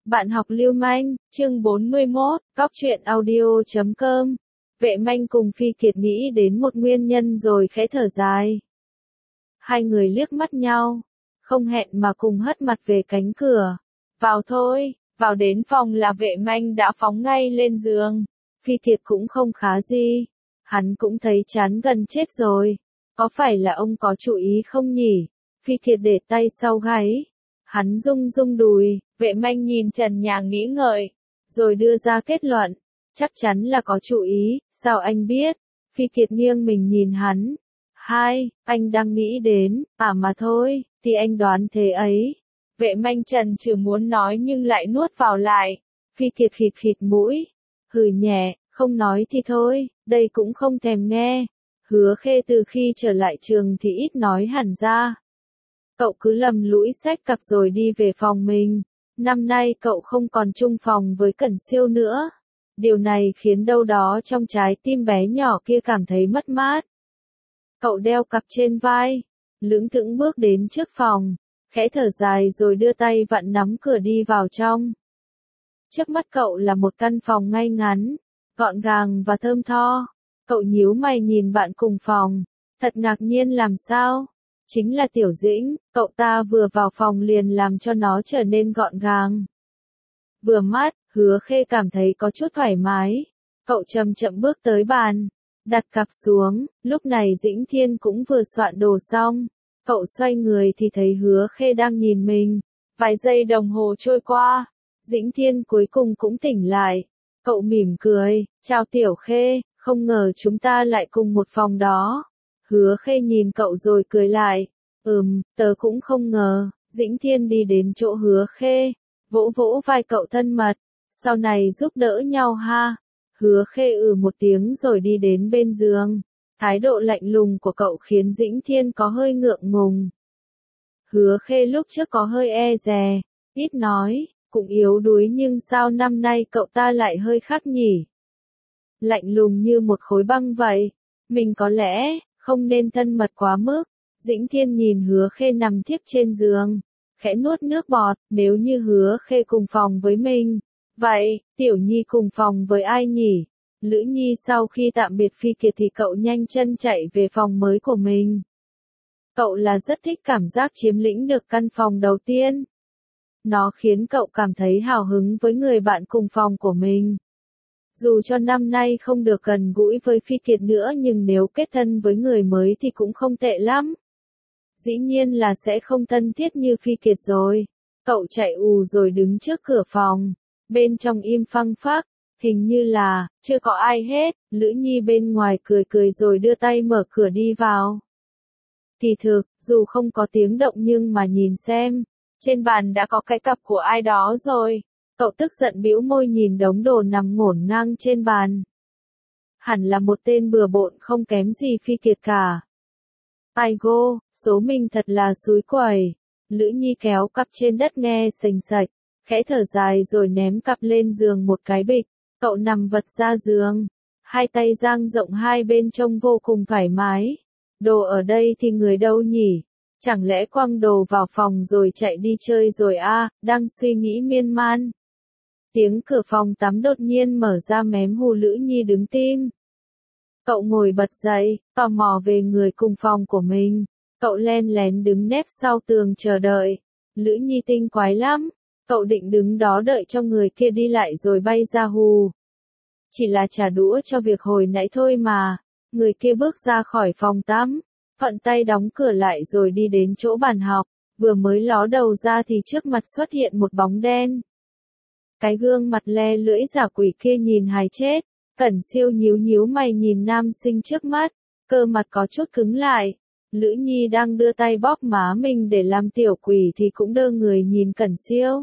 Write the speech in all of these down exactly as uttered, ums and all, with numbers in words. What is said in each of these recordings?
Bạn học lưu manh, chương bốn mươi mốt, góc truyện audio chấm com. Vệ manh cùng Phi Kiệt nghĩ đến một nguyên nhân rồi khẽ thở dài. Hai người liếc mắt nhau, không hẹn mà cùng hất mặt về cánh cửa. Vào thôi, vào đến phòng là vệ manh đã phóng ngay lên giường. Phi Kiệt cũng không khá gì. Hắn cũng thấy chán gần chết rồi. Có phải là ông có chủ ý không nhỉ? Phi Kiệt để tay sau gáy. Hắn rung rung đùi, vệ manh nhìn trần nhà nghĩ ngợi, rồi đưa ra kết luận, chắc chắn là có chủ ý, sao anh biết? Phi Kiệt nghiêng mình nhìn hắn. Hai, anh đang nghĩ đến, à mà thôi, thì anh đoán thế ấy. Vệ manh trần trừ muốn nói nhưng lại nuốt vào lại. Phi Kiệt khịt khịt mũi, hừ nhẹ, không nói thì thôi, đây cũng không thèm nghe. Hứa Khê từ khi trở lại trường thì ít nói hẳn ra. Cậu cứ lầm lũi xách cặp rồi đi về phòng mình. Năm nay cậu không còn chung phòng với Cẩn Siêu nữa. Điều này khiến đâu đó trong trái tim bé nhỏ kia cảm thấy mất mát. Cậu đeo cặp trên vai, lững thững bước đến trước phòng, khẽ thở dài rồi đưa tay vặn nắm cửa đi vào trong. Trước mắt cậu là một căn phòng ngay ngắn, gọn gàng và thơm tho. Cậu nhíu mày nhìn bạn cùng phòng, thật ngạc nhiên làm sao? Chính là Tiểu Dĩnh, cậu ta vừa vào phòng liền làm cho nó trở nên gọn gàng. Vừa mắt, Hứa Khê cảm thấy có chút thoải mái. Cậu chậm chậm bước tới bàn, đặt cặp xuống, lúc này Dĩnh Thiên cũng vừa soạn đồ xong. Cậu xoay người thì thấy Hứa Khê đang nhìn mình. Vài giây đồng hồ trôi qua, Dĩnh Thiên cuối cùng cũng tỉnh lại. Cậu mỉm cười, chào Tiểu Khê, không ngờ chúng ta lại cùng một phòng đó. Hứa Khê nhìn cậu rồi cười lại. Ừm, tớ cũng không ngờ. Dĩnh Thiên đi đến chỗ Hứa Khê, vỗ vỗ vai cậu thân mật. Sau này giúp đỡ nhau ha. Hứa Khê ừ một tiếng rồi đi đến bên giường. Thái độ lạnh lùng của cậu khiến Dĩnh Thiên có hơi ngượng ngùng. Hứa Khê lúc trước có hơi e dè, ít nói, cũng yếu đuối nhưng sao năm nay cậu ta lại hơi khác nhỉ? Lạnh lùng như một khối băng vậy. Mình có lẽ không nên thân mật quá mức. Dĩnh Thiên nhìn Hứa Khê nằm thiếp trên giường, khẽ nuốt nước bọt. Nếu như Hứa Khê cùng phòng với mình, vậy Tiểu Nhi cùng phòng với ai nhỉ? Lữ Nhi sau khi tạm biệt Phi Kiệt thì cậu nhanh chân chạy về phòng mới của mình. Cậu là rất thích cảm giác chiếm lĩnh được căn phòng đầu tiên. Nó khiến cậu cảm thấy hào hứng với người bạn cùng phòng của mình. Dù cho năm nay không được gần gũi với Phi Kiệt nữa nhưng nếu kết thân với người mới thì cũng không tệ lắm. Dĩ nhiên là sẽ không thân thiết như Phi Kiệt rồi. Cậu chạy ù rồi đứng trước cửa phòng. Bên trong im phăng phắc, hình như là chưa có ai hết. Lữ Nhi bên ngoài cười cười rồi đưa tay mở cửa đi vào. Kỳ thực, dù không có tiếng động nhưng mà nhìn xem, trên bàn đã có cái cặp của ai đó rồi. Cậu tức giận bĩu môi nhìn đống đồ nằm ngổn ngang trên bàn. Hẳn là một tên bừa bộn không kém gì Phi Kiệt cả. Ai gô, số mình thật là xúi quẩy. Lữ Nhi kéo cặp trên đất nghe sành sạch, khẽ thở dài rồi ném cặp lên giường một cái bịch. Cậu nằm vật ra giường, hai tay dang rộng hai bên trông vô cùng thoải mái. Đồ ở đây thì người đâu nhỉ? Chẳng lẽ quăng đồ vào phòng rồi chạy đi chơi rồi à? Đang suy nghĩ miên man. Tiếng cửa phòng tắm đột nhiên mở ra mém hù Lữ Nhi đứng tim. Cậu ngồi bật dậy, tò mò về người cùng phòng của mình. Cậu len lén đứng nép sau tường chờ đợi. Lữ Nhi tinh quái lắm. Cậu định đứng đó đợi cho người kia đi lại rồi bay ra hù. Chỉ là trả đũa cho việc hồi nãy thôi mà. Người kia bước ra khỏi phòng tắm, thuận tay đóng cửa lại rồi đi đến chỗ bàn học. Vừa mới ló đầu ra thì trước mặt xuất hiện một bóng đen. Cái gương mặt le lưỡi giả quỷ kia nhìn hài chết. Cẩn Siêu nhíu nhíu mày nhìn nam sinh trước mắt, cơ mặt có chút cứng lại. Lữ Nhi đang đưa tay bóp má mình để làm tiểu quỷ thì cũng đơ người nhìn Cẩn Siêu.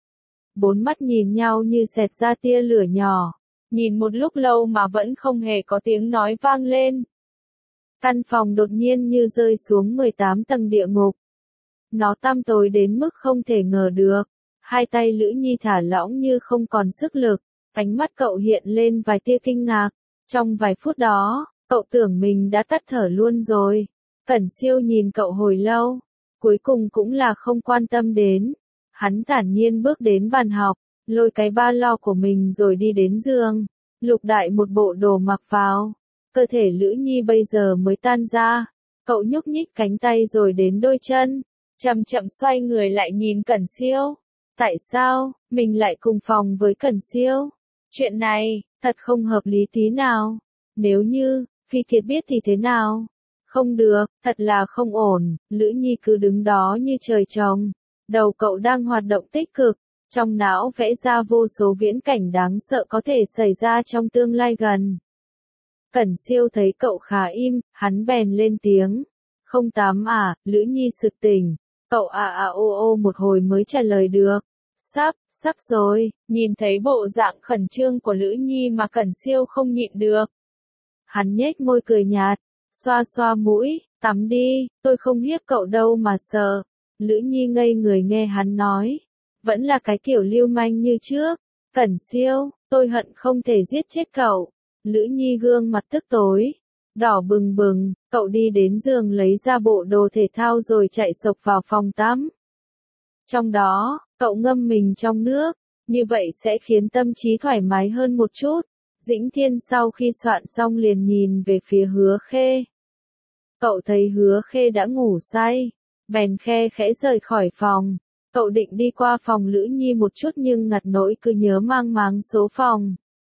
Bốn mắt nhìn nhau như xẹt ra tia lửa nhỏ, nhìn một lúc lâu mà vẫn không hề có tiếng nói vang lên. Căn phòng đột nhiên như rơi xuống mười tám tầng địa ngục. Nó tăm tối đến mức không thể ngờ được. Hai tay Lữ Nhi thả lỏng như không còn sức lực. Ánh mắt cậu hiện lên vài tia kinh ngạc. Trong vài phút đó, cậu tưởng mình đã tắt thở luôn rồi. Cẩn Siêu nhìn cậu hồi lâu, cuối cùng cũng là không quan tâm đến. Hắn thản nhiên bước đến bàn học, lôi cái ba lo của mình rồi đi đến giường, lục đại một bộ đồ mặc vào. Cơ thể Lữ Nhi bây giờ mới tan ra, cậu nhúc nhích cánh tay rồi đến đôi chân, chậm chậm xoay người lại nhìn Cẩn Siêu. Tại sao, mình lại cùng phòng với Cẩn Siêu? Chuyện này, thật không hợp lý tí nào. Nếu như, Phi Kiệt biết thì thế nào? Không được, thật là không ổn. Lữ Nhi cứ đứng đó như trời trồng. Đầu cậu đang hoạt động tích cực, trong não vẽ ra vô số viễn cảnh đáng sợ có thể xảy ra trong tương lai gần. Cẩn Siêu thấy cậu khá im, hắn bèn lên tiếng. Không tắm à, Lữ Nhi sực tỉnh. Cậu à à ô ô một hồi mới trả lời được. Sắp, sắp rồi, nhìn thấy bộ dạng khẩn trương của Lữ Nhi mà Cẩn Siêu không nhịn được. Hắn nhếch môi cười nhạt, xoa xoa mũi, tắm đi, tôi không hiếp cậu đâu mà sợ. Lữ Nhi ngây người nghe hắn nói. Vẫn là cái kiểu lưu manh như trước. Cẩn Siêu, tôi hận không thể giết chết cậu. Lữ Nhi gương mặt tức tối, đỏ bừng bừng, cậu đi đến giường lấy ra bộ đồ thể thao rồi chạy sộc vào phòng tắm. Trong đó, cậu ngâm mình trong nước, như vậy sẽ khiến tâm trí thoải mái hơn một chút. Dĩnh Thiên sau khi soạn xong liền nhìn về phía Hứa Khê. Cậu thấy Hứa Khê đã ngủ say, bèn khe khẽ rời khỏi phòng. Cậu định đi qua phòng Lữ Nhi một chút nhưng ngặt nỗi cứ nhớ mang máng số phòng.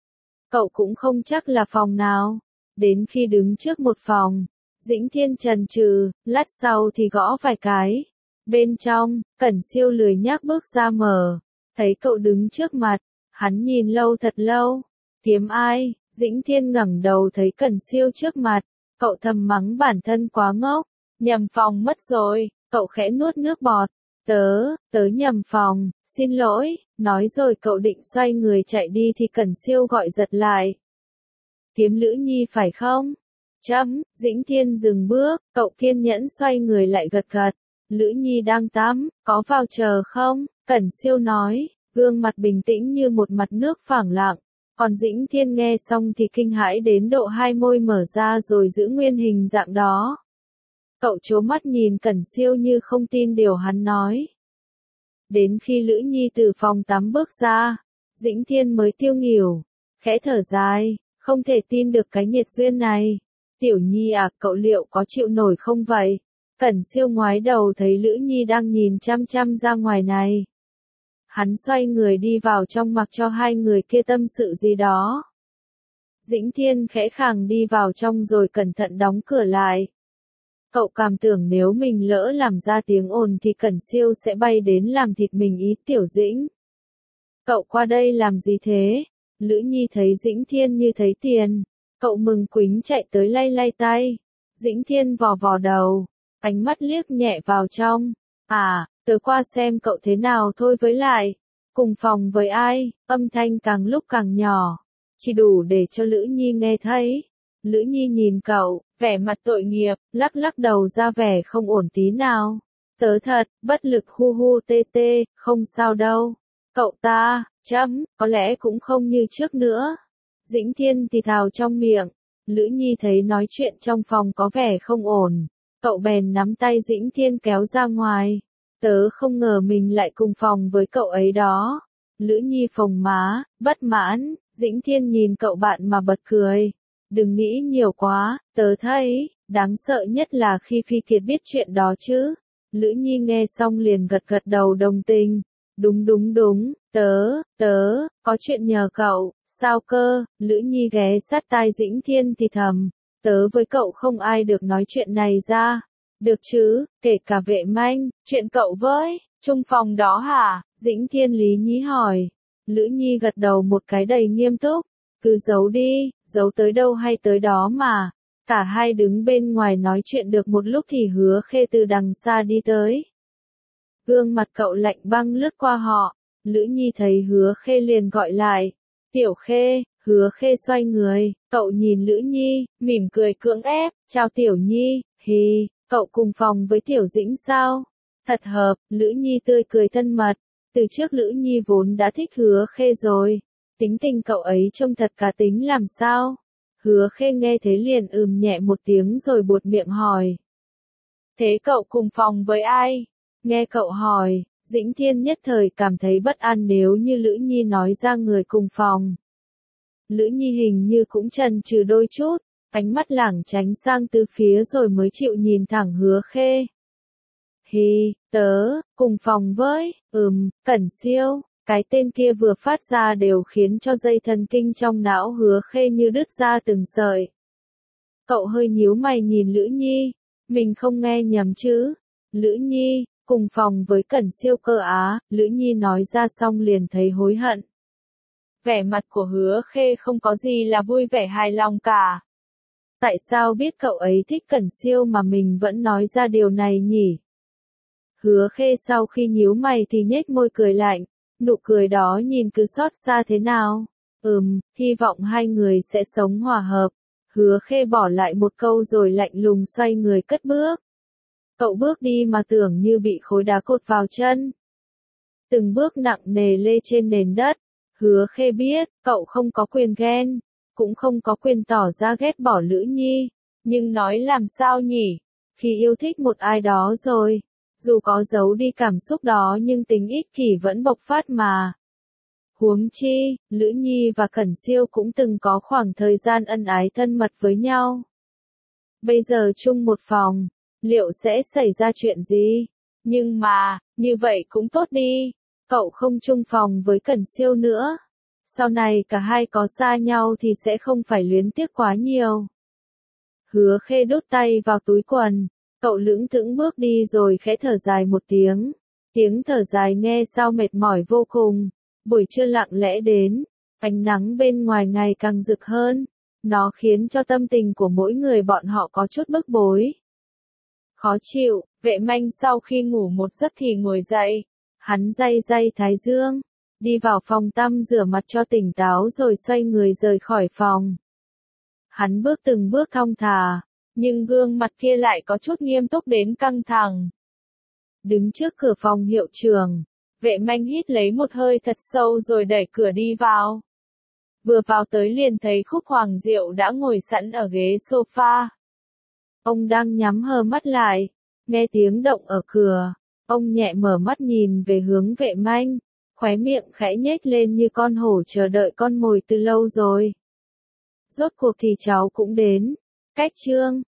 Cậu cũng không chắc là phòng nào. Đến khi đứng trước một phòng, Dĩnh Thiên chần chừ, lát sau thì gõ vài cái. Bên trong, Cẩn Siêu lười nhác bước ra mở. Thấy cậu đứng trước mặt, hắn nhìn lâu thật lâu. Kiếm ai? Dĩnh Thiên ngẩng đầu thấy Cẩn Siêu trước mặt. Cậu thầm mắng bản thân quá ngốc. Nhầm phòng mất rồi, cậu khẽ nuốt nước bọt. Tớ, tớ nhầm phòng, xin lỗi, nói rồi cậu định xoay người chạy đi thì Cẩn Siêu gọi giật lại. Kiếm Lữ Nhi phải không? Chấm, Dĩnh Thiên dừng bước, cậu kiên nhẫn xoay người lại gật gật. Lữ Nhi đang tắm, có vào chờ không? Cẩn Siêu nói, gương mặt bình tĩnh như một mặt nước phẳng lặng. Còn Dĩnh Thiên nghe xong thì kinh hãi đến độ hai môi mở ra rồi giữ nguyên hình dạng đó. Cậu trố mắt nhìn Cẩn Siêu như không tin điều hắn nói. Đến khi Lữ Nhi từ phòng tắm bước ra, Dĩnh Thiên mới tiêu nghỉu, khẽ thở dài, không thể tin được cái nghiệt duyên này. Tiểu Nhi à, cậu liệu có chịu nổi không vậy? Cẩn Siêu ngoái đầu thấy Lữ Nhi đang nhìn chăm chăm ra ngoài này. Hắn xoay người đi vào trong mặc cho hai người kia tâm sự gì đó. Dĩnh Thiên khẽ khàng đi vào trong rồi cẩn thận đóng cửa lại. Cậu cảm tưởng nếu mình lỡ làm ra tiếng ồn thì Cẩn Siêu sẽ bay đến làm thịt mình ý Tiểu Dĩnh. Cậu qua đây làm gì thế? Lữ Nhi thấy Dĩnh Thiên như thấy tiền. Cậu mừng quính chạy tới lay lay tay. Dĩnh Thiên vò vò đầu, ánh mắt liếc nhẹ vào trong. À, tớ qua xem cậu thế nào thôi với lại. Cùng phòng với ai? Âm thanh càng lúc càng nhỏ. Chỉ đủ để cho Lữ Nhi nghe thấy. Lữ Nhi nhìn cậu, vẻ mặt tội nghiệp, lắc lắc đầu ra vẻ không ổn tí nào. Tớ thật, bất lực hu hu tê tê, không sao đâu. Cậu ta, chấm, có lẽ cũng không như trước nữa. Dĩnh Thiên thì thào trong miệng. Lữ Nhi thấy nói chuyện trong phòng có vẻ không ổn. Cậu bèn nắm tay Dĩnh Thiên kéo ra ngoài. Tớ không ngờ mình lại cùng phòng với cậu ấy đó. Lữ Nhi phồng má, bất mãn. Dĩnh Thiên nhìn cậu bạn mà bật cười. Đừng nghĩ nhiều quá, tớ thấy, đáng sợ nhất là khi Phi Kiệt biết chuyện đó chứ. Lữ Nhi nghe xong liền gật gật đầu đồng tình. Đúng đúng đúng, tớ, tớ, có chuyện nhờ cậu, sao cơ? Lữ Nhi ghé sát tai Dĩnh Thiên thì thầm. Tớ với cậu không ai được nói chuyện này ra. Được chứ, kể cả Vệ Manh, chuyện cậu với, chung phòng đó hả? Dĩnh Thiên lý nhí hỏi. Lữ Nhi gật đầu một cái đầy nghiêm túc. Cứ giấu đi, giấu tới đâu hay tới đó mà. Cả hai đứng bên ngoài nói chuyện được một lúc thì Hứa Khê từ đằng xa đi tới. Gương mặt cậu lạnh băng lướt qua họ. Lữ Nhi thấy Hứa Khê liền gọi lại. Tiểu Khê. Hứa Khê xoay người, cậu nhìn Lữ Nhi, mỉm cười cưỡng ép. Chào Tiểu Nhi, hì, cậu cùng phòng với Tiểu Dĩnh sao? Thật hợp, Lữ Nhi tươi cười thân mật. Từ trước Lữ Nhi vốn đã thích Hứa Khê rồi. Tính tình cậu ấy trông thật cá tính làm sao? Hứa Khê nghe thế liền ừm nhẹ một tiếng rồi buột miệng hỏi. Thế cậu cùng phòng với ai? Nghe cậu hỏi, Dĩnh Thiên nhất thời cảm thấy bất an nếu như Lữ Nhi nói ra người cùng phòng. Lữ Nhi hình như cũng chần chừ đôi chút, ánh mắt lảng tránh sang từ phía rồi mới chịu nhìn thẳng Hứa Khê. Hì, tớ, cùng phòng với, ừm, Cẩn Siêu, cái tên kia vừa phát ra đều khiến cho dây thần kinh trong não Hứa Khê như đứt ra từng sợi. Cậu hơi nhíu mày nhìn Lữ Nhi, mình không nghe nhầm chứ, Lữ Nhi, cùng phòng với Cẩn Siêu cơ á, Lữ Nhi nói ra xong liền thấy hối hận. Vẻ mặt của Hứa Khê không có gì là vui vẻ hài lòng cả. Tại sao biết cậu ấy thích Cẩn Siêu mà mình vẫn nói ra điều này nhỉ? Hứa Khê sau khi nhíu mày thì nhếch môi cười lạnh, nụ cười đó nhìn cứ xót xa thế nào. Ừm, hy vọng hai người sẽ sống hòa hợp. Hứa Khê bỏ lại một câu rồi lạnh lùng xoay người cất bước. Cậu bước đi mà tưởng như bị khối đá cột vào chân. Từng bước nặng nề lê trên nền đất. Hứa Khê biết, cậu không có quyền ghen, cũng không có quyền tỏ ra ghét bỏ Lữ Nhi. Nhưng nói làm sao nhỉ? Khi yêu thích một ai đó rồi, dù có giấu đi cảm xúc đó nhưng tính ích kỷ vẫn bộc phát mà. Huống chi, Lữ Nhi và Cẩn Siêu cũng từng có khoảng thời gian ân ái thân mật với nhau. Bây giờ chung một phòng, liệu sẽ xảy ra chuyện gì? Nhưng mà, như vậy cũng tốt đi. Cậu không chung phòng với Cẩn Siêu nữa. Sau này cả hai có xa nhau thì sẽ không phải luyến tiếc quá nhiều. Hứa Khê đút tay vào túi quần. Cậu lững thững bước đi rồi khẽ thở dài một tiếng. Tiếng thở dài nghe sao mệt mỏi vô cùng. Buổi trưa lặng lẽ đến. Ánh nắng bên ngoài ngày càng rực hơn. Nó khiến cho tâm tình của mỗi người bọn họ có chút bức bối. Khó chịu, Vệ Manh sau khi ngủ một giấc thì ngồi dậy. Hắn day day thái dương, đi vào phòng tắm rửa mặt cho tỉnh táo rồi xoay người rời khỏi phòng. Hắn bước từng bước thong thả, nhưng gương mặt kia lại có chút nghiêm túc đến căng thẳng. Đứng trước cửa phòng hiệu trưởng, Vệ Manh hít lấy một hơi thật sâu rồi đẩy cửa đi vào. Vừa vào tới liền thấy Khúc Hoàng Diệu đã ngồi sẵn ở ghế sofa. Ông đang nhắm hờ mắt lại, nghe tiếng động ở cửa. Ông nhẹ mở mắt nhìn về hướng Vệ Manh, khóe miệng khẽ nhếch lên như con hổ chờ đợi con mồi từ lâu rồi. Rốt cuộc thì cháu cũng đến. Cách chương